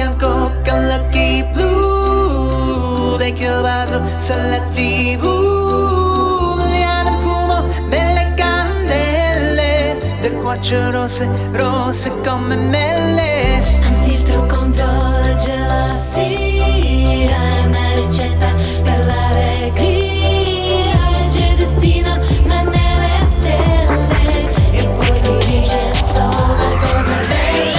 bianco con l'occhi blu, vecchio vaso sulla TV, liana fumo delle candele, del quattro rosse, rosse come mele. Un filtro contro la gelosia, è una ricetta per l'allegria, legge destino ma nelle stelle, e poi ti dice solo cose belle.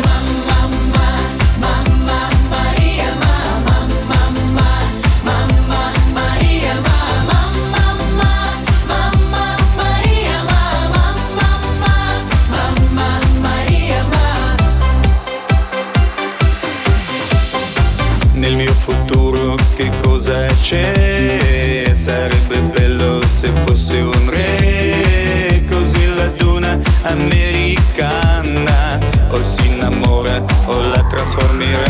Nel mio futuro che cosa c'è? Sarebbe bello se fosse un re, così la duna americana o si innamora o la trasformerà